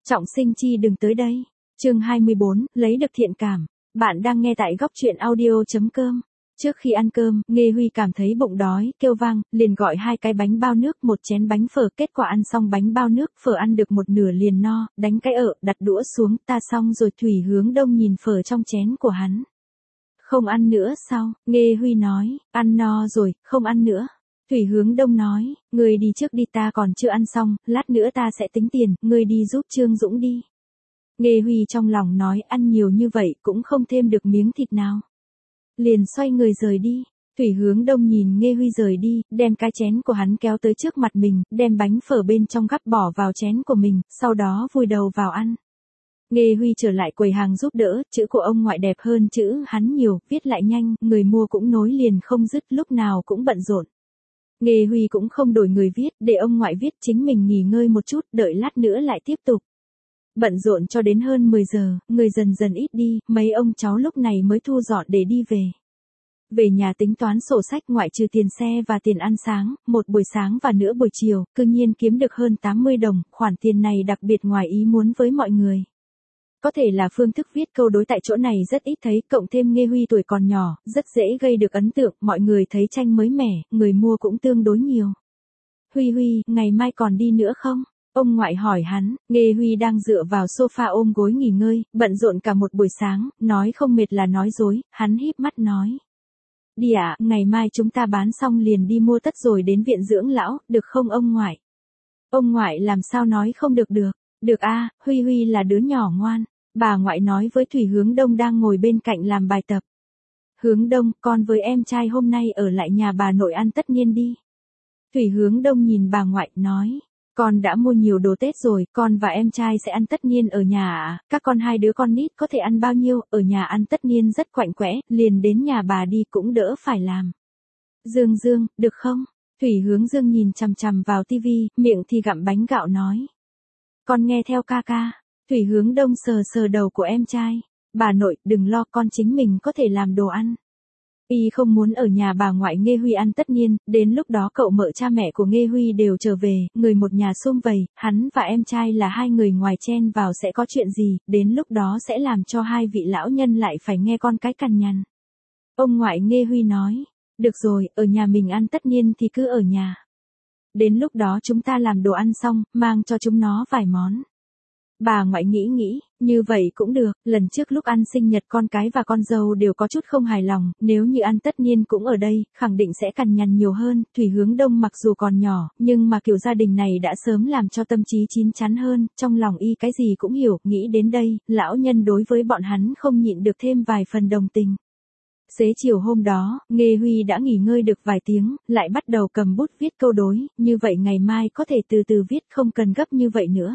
Trọng sinh chi đừng tới đây. Chương 24, lấy được thiện cảm. Bạn đang nghe tại góc truyện audio.com. Trước khi ăn cơm, Nghê Huy cảm thấy bụng đói, kêu vang, liền gọi 2 cái bánh bao nước, 1 chén bánh phở. Kết quả ăn xong bánh bao nước, phở ăn được một nửa liền no, đánh cái đặt đũa xuống, ta xong rồi. Thủy Hướng Đông nhìn phở trong chén của hắn. Không ăn nữa sao? Nghê Huy nói, ăn no rồi, không ăn nữa. Thủy Hướng Đông nói, người đi trước đi, ta còn chưa ăn xong, lát nữa ta sẽ tính tiền, người đi giúp Trương Dũng đi. Nghê Huy trong lòng nói, ăn nhiều như vậy cũng không thêm được miếng thịt nào. Liền xoay người rời đi. Thủy Hướng Đông nhìn Nghê Huy rời đi, đem cái chén của hắn kéo tới trước mặt mình, đem bánh phở bên trong gắp bỏ vào chén của mình, sau đó vùi đầu vào ăn. Nghê Huy trở lại quầy hàng giúp đỡ, chữ của ông ngoại đẹp hơn chữ hắn nhiều, viết lại nhanh, người mua cũng nối liền không dứt, lúc nào cũng bận rộn. Nghê Huy cũng không đổi người viết, để ông ngoại viết, chính mình nghỉ ngơi một chút, đợi lát nữa lại tiếp tục. Bận rộn cho đến hơn 10 giờ, người dần dần ít đi, mấy ông cháu lúc này mới thu dọn để đi về. Về nhà tính toán sổ sách, ngoại trừ tiền xe và tiền ăn sáng, một buổi sáng và nửa buổi chiều, cư nhiên kiếm được hơn 80 đồng, khoản tiền này đặc biệt ngoài ý muốn với mọi người. Có thể là phương thức viết câu đối tại chỗ này rất ít thấy, cộng thêm Nghê Huy tuổi còn nhỏ, rất dễ gây được ấn tượng, mọi người thấy tranh mới mẻ, người mua cũng tương đối nhiều. Huy Huy, ngày mai còn đi nữa không? Ông ngoại hỏi hắn. Nghê Huy đang dựa vào sofa ôm gối nghỉ ngơi, bận rộn cả một buổi sáng, nói không mệt là nói dối, hắn híp mắt nói. Đi ạ, ngày mai chúng ta bán xong liền đi mua tất rồi đến viện dưỡng lão, được không ông ngoại? Ông ngoại làm sao nói không được được. Được a, Huy Huy là đứa nhỏ ngoan. Bà ngoại nói với Thủy Hướng Đông đang ngồi bên cạnh làm bài tập. Hướng Đông, con với em trai hôm nay ở lại nhà bà nội ăn tất niên đi. Thủy Hướng Đông nhìn bà ngoại, nói. Con đã mua nhiều đồ Tết rồi, con và em trai sẽ ăn tất niên ở nhà ạ. Các con 2 đứa con nít có thể ăn bao nhiêu, ở nhà ăn tất niên rất quạnh quẽ, liền đến nhà bà đi cũng đỡ phải làm. Dương, được không? Thủy Hướng Dương nhìn chằm chằm vào tivi, miệng thì gặm bánh gạo nói. Con nghe theo ca ca. Thủy Hướng Đông sờ sờ đầu của em trai. Bà nội, đừng lo, con chính mình có thể làm đồ ăn. Y không muốn ở nhà bà ngoại Nghê Huy ăn tất niên, đến lúc đó cậu mợ cha mẹ của Nghê Huy đều trở về, người một nhà sum vầy, hắn và em trai là 2 người ngoài chen vào sẽ có chuyện gì, đến lúc đó sẽ làm cho 2 vị lão nhân lại phải nghe con cái cằn nhằn. Ông ngoại Nghê Huy nói, được rồi, ở nhà mình ăn tất niên thì cứ ở nhà. Đến lúc đó chúng ta làm đồ ăn xong, mang cho chúng nó vài món. Bà ngoại nghĩ, như vậy cũng được, lần trước lúc ăn sinh nhật con cái và con dâu đều có chút không hài lòng, nếu như ăn tất niên cũng ở đây, khẳng định sẽ cằn nhằn nhiều hơn. Thủy Hướng Đông mặc dù còn nhỏ, nhưng mà kiểu gia đình này đã sớm làm cho tâm trí chín chắn hơn, trong lòng y cái gì cũng hiểu, nghĩ đến đây, lão nhân đối với bọn hắn không nhịn được thêm vài phần đồng tình. Xế chiều hôm đó, Nghê Huy đã nghỉ ngơi được vài tiếng, lại bắt đầu cầm bút viết câu đối, như vậy ngày mai có thể từ từ viết, không cần gấp như vậy nữa.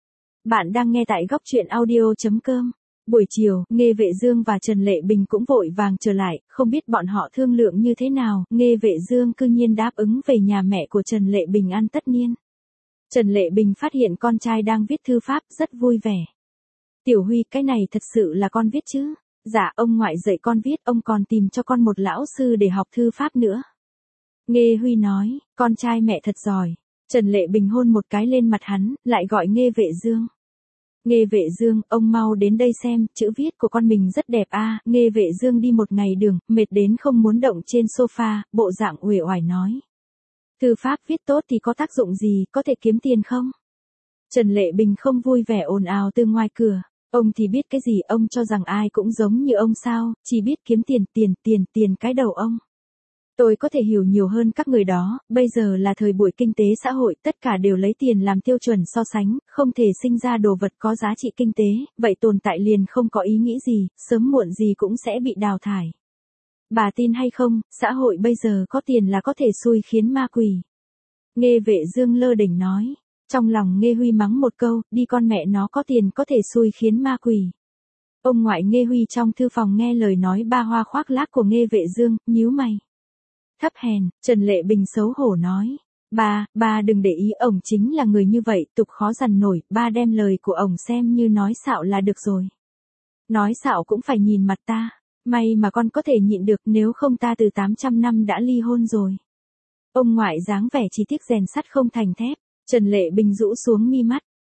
Bạn đang nghe tại góc truyện audio.com. Buổi chiều, Nghê Vệ Dương và Trần Lệ Bình cũng vội vàng trở lại, không biết bọn họ thương lượng như thế nào, Nghê Vệ Dương cư nhiên đáp ứng về nhà mẹ của Trần Lệ Bình ăn tất niên. Trần Lệ Bình phát hiện con trai đang viết thư pháp, rất vui vẻ. Tiểu Huy, cái này thật sự là con viết chứ? Dạ, ông ngoại dạy con viết, ông còn tìm cho con một lão sư để học thư pháp nữa. Nghê Huy nói, con trai mẹ thật giỏi. Trần Lệ Bình hôn một cái lên mặt hắn, lại gọi Nghê Vệ Dương. Nghê Vệ Dương, ông mau đến đây xem, chữ viết của con mình rất đẹp a. Nghê Vệ Dương đi một ngày đường, mệt đến không muốn động trên sofa, bộ dạng uể oải nói. Thư pháp viết tốt thì có tác dụng gì, có thể kiếm tiền không? Trần Lệ Bình không vui vẻ ồn ào từ ngoài cửa. Ông thì biết cái gì, ông cho rằng ai cũng giống như ông sao, chỉ biết kiếm tiền cái đầu ông. Tôi có thể hiểu nhiều hơn các người đó, bây giờ là thời buổi kinh tế xã hội, tất cả đều lấy tiền làm tiêu chuẩn so sánh, không thể sinh ra đồ vật có giá trị kinh tế, vậy tồn tại liền không có ý nghĩ gì, sớm muộn gì cũng sẽ bị đào thải. Bà tin hay không, xã hội bây giờ có tiền là có thể xui khiến ma quỷ. Nghê Vệ Dương lơ đỉnh nói, trong lòng Nghê Huy mắng một câu, đi con mẹ nó, có tiền có thể xui khiến ma quỷ. Ông ngoại Nghê Huy trong thư phòng nghe lời nói ba hoa khoác lác của Nghê Vệ Dương, nhíu mày. Thấp hèn, Trần Lệ Bình xấu hổ nói. Ba đừng để ý, ổng chính là người như vậy, tục khó dằn nổi, ba đem lời của ổng xem như nói xạo là được rồi. Nói xạo cũng phải nhìn mặt ta, may mà con có thể nhịn được, nếu không ta từ 800 năm đã ly hôn rồi. Ông ngoại dáng vẻ chỉ tiếc rèn sắt không thành thép, Trần Lệ Bình rũ xuống mi mắt,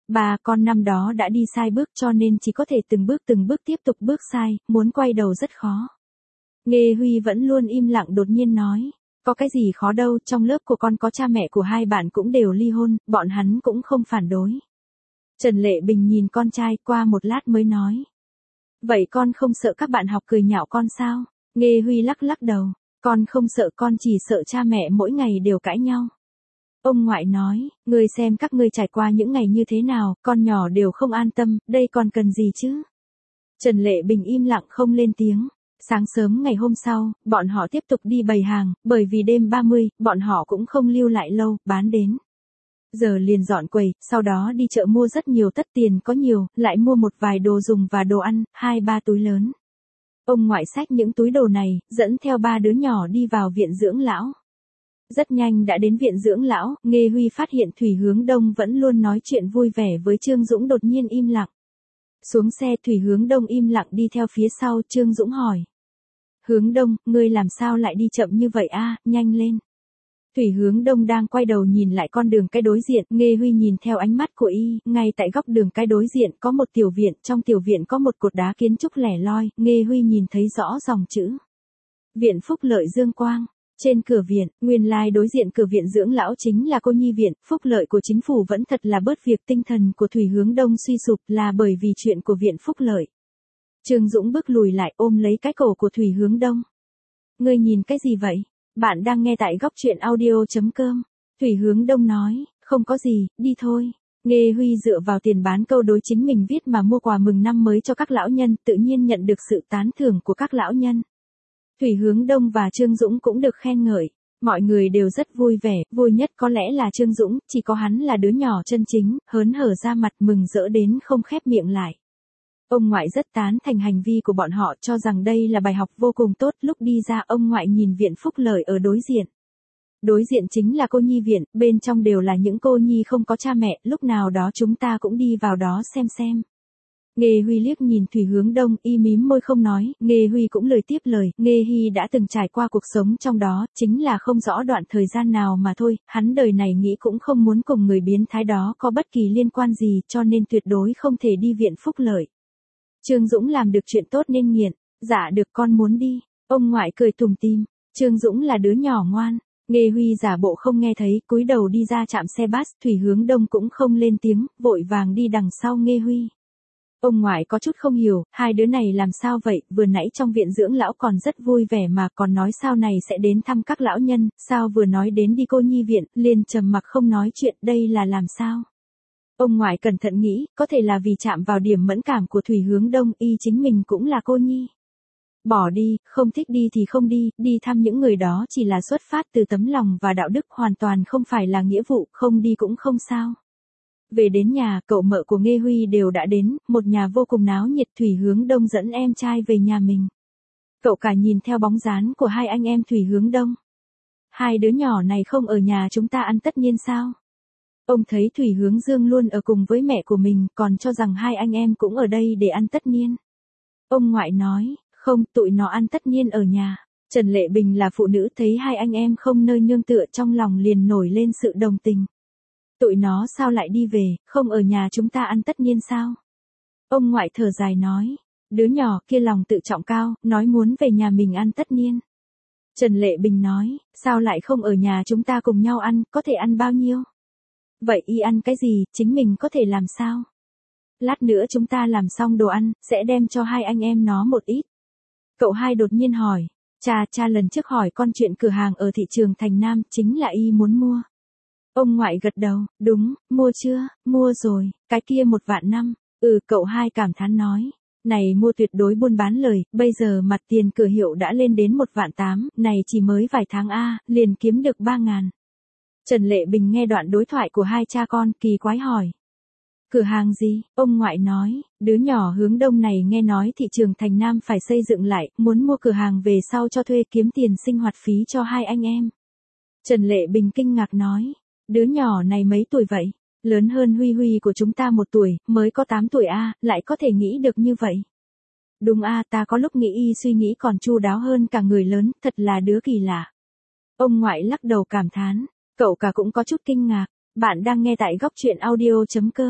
Ba con năm đó đã đi sai bước cho nên chỉ có thể từng bước tiếp tục bước sai, muốn quay đầu rất khó. Nghê Huy vẫn luôn im lặng đột nhiên nói. Có cái gì khó đâu, trong lớp của con có cha mẹ của hai bạn cũng đều ly hôn, bọn hắn cũng không phản đối. Trần Lệ Bình nhìn con trai qua một lát mới nói. Vậy con không sợ các bạn học cười nhạo con sao? Nghê Huy lắc lắc đầu. Con không sợ, con chỉ sợ cha mẹ mỗi ngày đều cãi nhau. Ông ngoại nói, ngươi xem các ngươi trải qua những ngày như thế nào, con nhỏ đều không an tâm, đây còn cần gì chứ? Trần Lệ Bình im lặng không lên tiếng. Sáng sớm ngày hôm sau, bọn họ tiếp tục đi bày hàng, bởi vì đêm 30, bọn họ cũng không lưu lại lâu, bán đến. Giờ liền dọn quầy, sau đó đi chợ mua rất nhiều tất tiền có nhiều, lại mua một vài đồ dùng và đồ ăn, 2-3 túi lớn. Ông ngoại xách những túi đồ này, dẫn theo 3 đứa nhỏ đi vào viện dưỡng lão. Rất nhanh đã đến viện dưỡng lão, Nghê Huy phát hiện Thủy Hướng Đông vẫn luôn nói chuyện vui vẻ với Trương Dũng đột nhiên im lặng. Xuống xe Thủy Hướng Đông im lặng đi theo phía sau, Trương Dũng hỏi. Hướng Đông, ngươi làm sao lại đi chậm như vậy a, nhanh lên. Thủy Hướng Đông đang quay đầu nhìn lại con đường cái đối diện, Nghê Huy nhìn theo ánh mắt của y, ngay tại góc đường cái đối diện có một tiểu viện, trong tiểu viện có một cột đá kiến trúc lẻ loi, Nghê Huy nhìn thấy rõ dòng chữ. Viện Phúc Lợi Dương Quang. Trên cửa viện, nguyên lai đối diện cửa viện dưỡng lão chính là cô nhi viện, phúc lợi của chính phủ vẫn thật là bớt việc tinh thần của Thủy Hướng Đông suy sụp là bởi vì chuyện của viện phúc lợi. Trương Dũng bước lùi lại ôm lấy cái cổ của Thủy Hướng Đông. Ngươi nhìn cái gì vậy? Bạn đang nghe tại góc truyện audio.com. Thủy Hướng Đông nói, không có gì, đi thôi. Nghê Huy dựa vào tiền bán câu đối chính mình viết mà mua quà mừng năm mới cho các lão nhân, tự nhiên nhận được sự tán thưởng của các lão nhân. Thủy Hướng Đông và Trương Dũng cũng được khen ngợi. Mọi người đều rất vui vẻ, vui nhất có lẽ là Trương Dũng, chỉ có hắn là đứa nhỏ chân chính, hớn hở ra mặt mừng rỡ đến không khép miệng lại. Ông ngoại rất tán thành hành vi của bọn họ, cho rằng đây là bài học vô cùng tốt. Lúc đi ra ông ngoại nhìn viện phúc lợi ở đối diện. Đối diện chính là cô nhi viện, bên trong đều là những cô nhi không có cha mẹ, lúc nào đó chúng ta cũng đi vào đó xem. Nghê Huy liếc nhìn Thủy Hướng Đông, y mím môi không nói, Nghê Huy cũng lời tiếp lời, Nghê Hy đã từng trải qua cuộc sống trong đó, chính là không rõ đoạn thời gian nào mà thôi, hắn đời này nghĩ cũng không muốn cùng người biến thái đó có bất kỳ liên quan gì, cho nên tuyệt đối không thể đi viện phúc lợi. Trương Dũng làm được chuyện tốt nên nghiện, dạ được con muốn đi, ông ngoại cười tủm tỉm. Trương Dũng là đứa nhỏ ngoan. Nghê Huy giả bộ không nghe thấy, cúi đầu đi ra trạm xe bus, Thủy Hướng Đông cũng không lên tiếng, vội vàng đi đằng sau Nghê Huy. Ông ngoại có chút không hiểu, hai đứa này làm sao vậy, vừa nãy trong viện dưỡng lão còn rất vui vẻ mà còn nói sau này sẽ đến thăm các lão nhân, sao vừa nói đến đi cô nhi viện, liền trầm mặc không nói chuyện, đây là làm sao? Ông ngoại cẩn thận nghĩ, có thể là vì chạm vào điểm mẫn cảm của Thủy Hướng Đông, y chính mình cũng là cô nhi. Bỏ đi, không thích đi thì không đi, đi thăm những người đó chỉ là xuất phát từ tấm lòng và đạo đức, hoàn toàn không phải là nghĩa vụ, không đi cũng không sao. Về đến nhà, cậu mợ của Nghê Huy đều đã đến, một nhà vô cùng náo nhiệt. Thủy Hướng Đông dẫn em trai về nhà mình. Cậu cả nhìn theo bóng dáng của hai anh em Thủy Hướng Đông. Hai đứa nhỏ này không ở nhà chúng ta ăn tất niên sao? Ông thấy Thủy Hướng Dương luôn ở cùng với mẹ của mình, còn cho rằng hai anh em cũng ở đây để ăn tất niên. Ông ngoại nói, không, tụi nó ăn tất niên ở nhà. Trần Lệ Bình là phụ nữ thấy hai anh em không nơi nương tựa trong lòng liền nổi lên sự đồng tình. Tụi nó sao lại đi về, không ở nhà chúng ta ăn tất niên sao? Ông ngoại thở dài nói, đứa nhỏ kia lòng tự trọng cao, nói muốn về nhà mình ăn tất niên. Trần Lệ Bình nói, sao lại không ở nhà chúng ta cùng nhau ăn, có thể ăn bao nhiêu? Vậy y ăn cái gì, chính mình có thể làm sao? Lát nữa chúng ta làm xong đồ ăn, sẽ đem cho hai anh em nó một ít. Cậu hai đột nhiên hỏi, cha lần trước hỏi con chuyện cửa hàng ở thị trường Thành Nam, chính là y muốn mua. Ông ngoại gật đầu, đúng, mua chưa, mua rồi, cái kia 1.500.000, cậu hai cảm thán nói. Này mua tuyệt đối buôn bán lời, bây giờ mặt tiền cửa hiệu đã lên đến 1.800.000, này chỉ mới vài tháng liền kiếm được 3.000. Trần Lệ Bình nghe đoạn đối thoại của hai cha con, kỳ quái hỏi. Cửa hàng gì? Ông ngoại nói, đứa nhỏ Hướng Đông này nghe nói thị trường Thành Nam phải xây dựng lại, muốn mua cửa hàng về sau cho thuê kiếm tiền sinh hoạt phí cho hai anh em. Trần Lệ Bình kinh ngạc nói, đứa nhỏ này mấy tuổi vậy? Lớn hơn Huy Huy của chúng ta 1 tuổi, mới có 8 tuổi lại có thể nghĩ được như vậy. Đúng ta có lúc nghĩ y suy nghĩ còn chu đáo hơn cả người lớn, thật là đứa kỳ lạ. Ông ngoại lắc đầu cảm thán, cậu cả cũng có chút kinh ngạc. Bạn đang nghe tại góc truyện audio.com.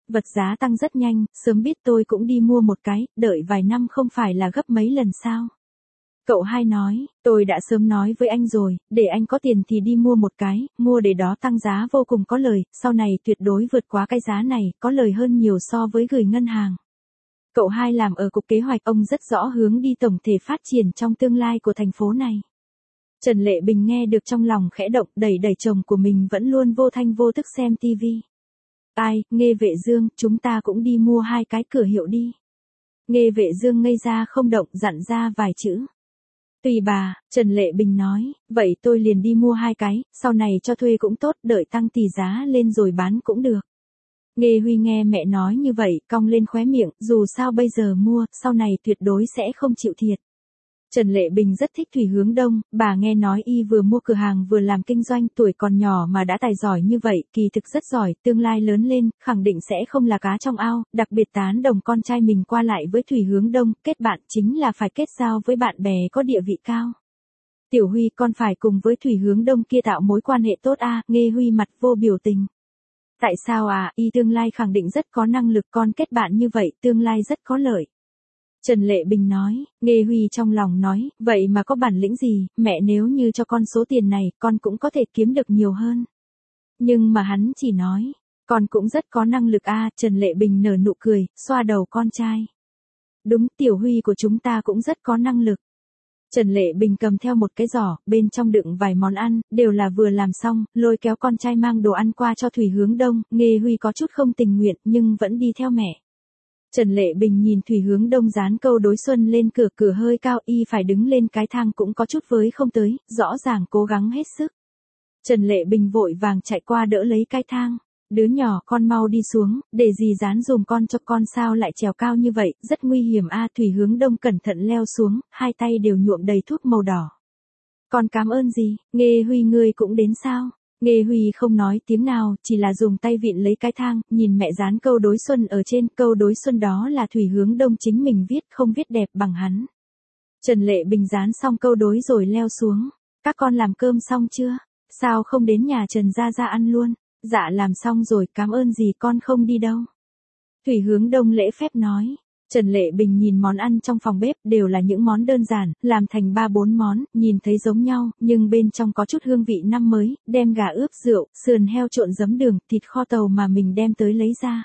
Vật giá tăng rất nhanh, sớm biết tôi cũng đi mua một cái, đợi vài năm không phải là gấp mấy lần sao. Cậu hai nói, tôi đã sớm nói với anh rồi, để anh có tiền thì đi mua một cái, mua để đó tăng giá vô cùng có lời, sau này tuyệt đối vượt quá cái giá này, có lời hơn nhiều so với gửi ngân hàng. Cậu hai làm ở cục kế hoạch, ông rất rõ hướng đi tổng thể phát triển trong tương lai của thành phố này. Trần Lệ Bình nghe được trong lòng khẽ động, đẩy chồng của mình vẫn luôn vô thanh vô tức xem tivi. Ai, Nghê Vệ Dương, chúng ta cũng đi mua 2 cái cửa hiệu đi. Nghê Vệ Dương ngây ra không động, dặn ra vài chữ. Tùy bà, Trần Lệ Bình nói, vậy tôi liền đi mua 2 cái, sau này cho thuê cũng tốt, đợi tăng tỷ giá lên rồi bán cũng được. Nghê Huy nghe mẹ nói như vậy, cong lên khóe miệng, dù sao bây giờ mua, sau này tuyệt đối sẽ không chịu thiệt. Trần Lệ Bình rất thích Thủy Hướng Đông, bà nghe nói y vừa mua cửa hàng vừa làm kinh doanh, tuổi còn nhỏ mà đã tài giỏi như vậy, kỳ thực rất giỏi, tương lai lớn lên, khẳng định sẽ không là cá trong ao, đặc biệt tán đồng con trai mình qua lại với Thủy Hướng Đông, kết bạn chính là phải kết giao với bạn bè có địa vị cao. Tiểu Huy, con phải cùng với Thủy Hướng Đông kia tạo mối quan hệ tốt a. Nghê Huy mặt vô biểu tình. Tại sao à, y tương lai khẳng định rất có năng lực, con kết bạn như vậy, tương lai rất có lợi. Trần Lệ Bình nói, Nghê Huy trong lòng nói, vậy mà có bản lĩnh gì, mẹ nếu như cho con số tiền này, con cũng có thể kiếm được nhiều hơn. Nhưng mà hắn chỉ nói, con cũng rất có năng lực a. Trần Lệ Bình nở nụ cười, xoa đầu con trai. Đúng, Tiểu Huy của chúng ta cũng rất có năng lực. Trần Lệ Bình cầm theo một cái giỏ, bên trong đựng vài món ăn, đều là vừa làm xong, lôi kéo con trai mang đồ ăn qua cho Thủy Hướng Đông, Nghê Huy có chút không tình nguyện, nhưng vẫn đi theo mẹ. Trần Lệ Bình nhìn Thủy Hướng Đông dán câu đối xuân lên cửa, cửa hơi cao, y phải đứng lên cái thang cũng có chút với không tới, rõ ràng cố gắng hết sức. Trần Lệ Bình vội vàng chạy qua đỡ lấy cái thang. Đứa nhỏ, con mau đi xuống, để dì dán dùm con cho con, sao lại trèo cao như vậy, rất nguy hiểm a. Thủy Hướng Đông cẩn thận leo xuống, hai tay đều nhuộm đầy thuốc màu đỏ. Con cảm ơn dì. Nghê Huy, ngươi cũng đến sao? Nghê Huy không nói tiếng nào, chỉ là dùng tay vịn lấy cái thang, nhìn mẹ dán câu đối xuân ở trên, câu đối xuân đó là Thủy Hướng Đông chính mình viết, không viết đẹp bằng hắn. Trần Lệ Bình dán xong câu đối rồi leo xuống. Các con làm cơm xong chưa? Sao không đến nhà Trần gia gia ăn luôn? Dạ làm xong rồi, cảm ơn dì, con không đi đâu. Thủy Hướng Đông lễ phép nói. Trần Lệ Bình nhìn món ăn trong phòng bếp, đều là những món đơn giản, làm thành 3-4 món, nhìn thấy giống nhau, nhưng bên trong có chút hương vị năm mới, đem gà ướp rượu, sườn heo trộn giấm đường, thịt kho tàu mà mình đem tới lấy ra.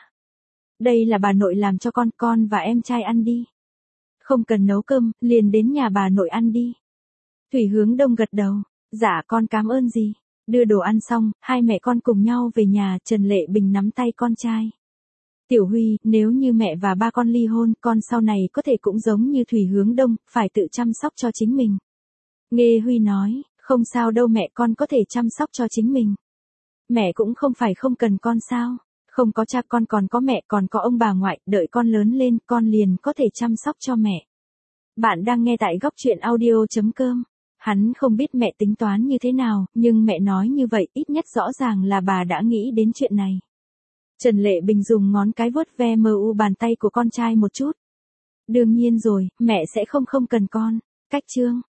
Đây là bà nội làm cho con và em trai ăn đi. Không cần nấu cơm, liền đến nhà bà nội ăn đi. Thủy Hướng Đông gật đầu. Dạ con cảm ơn dì. Đưa đồ ăn xong, hai mẹ con cùng nhau về nhà, Trần Lệ Bình nắm tay con trai. Tiểu Huy, nếu như mẹ và ba con ly hôn, con sau này có thể cũng giống như Thủy Hướng Đông, phải tự chăm sóc cho chính mình. Nghê Huy nói, không sao đâu mẹ, con có thể chăm sóc cho chính mình. Mẹ cũng không phải không cần con sao, không có cha con còn có mẹ, còn có ông bà ngoại, đợi con lớn lên, con liền có thể chăm sóc cho mẹ. Bạn đang nghe tại góc truyện audio.com. Hắn không biết mẹ tính toán như thế nào, nhưng mẹ nói như vậy, ít nhất rõ ràng là bà đã nghĩ đến chuyện này. Trần Lệ Bình dùng ngón cái vuốt ve mu bàn tay của con trai một chút. Đương nhiên rồi, mẹ sẽ không cần con. Cách chương.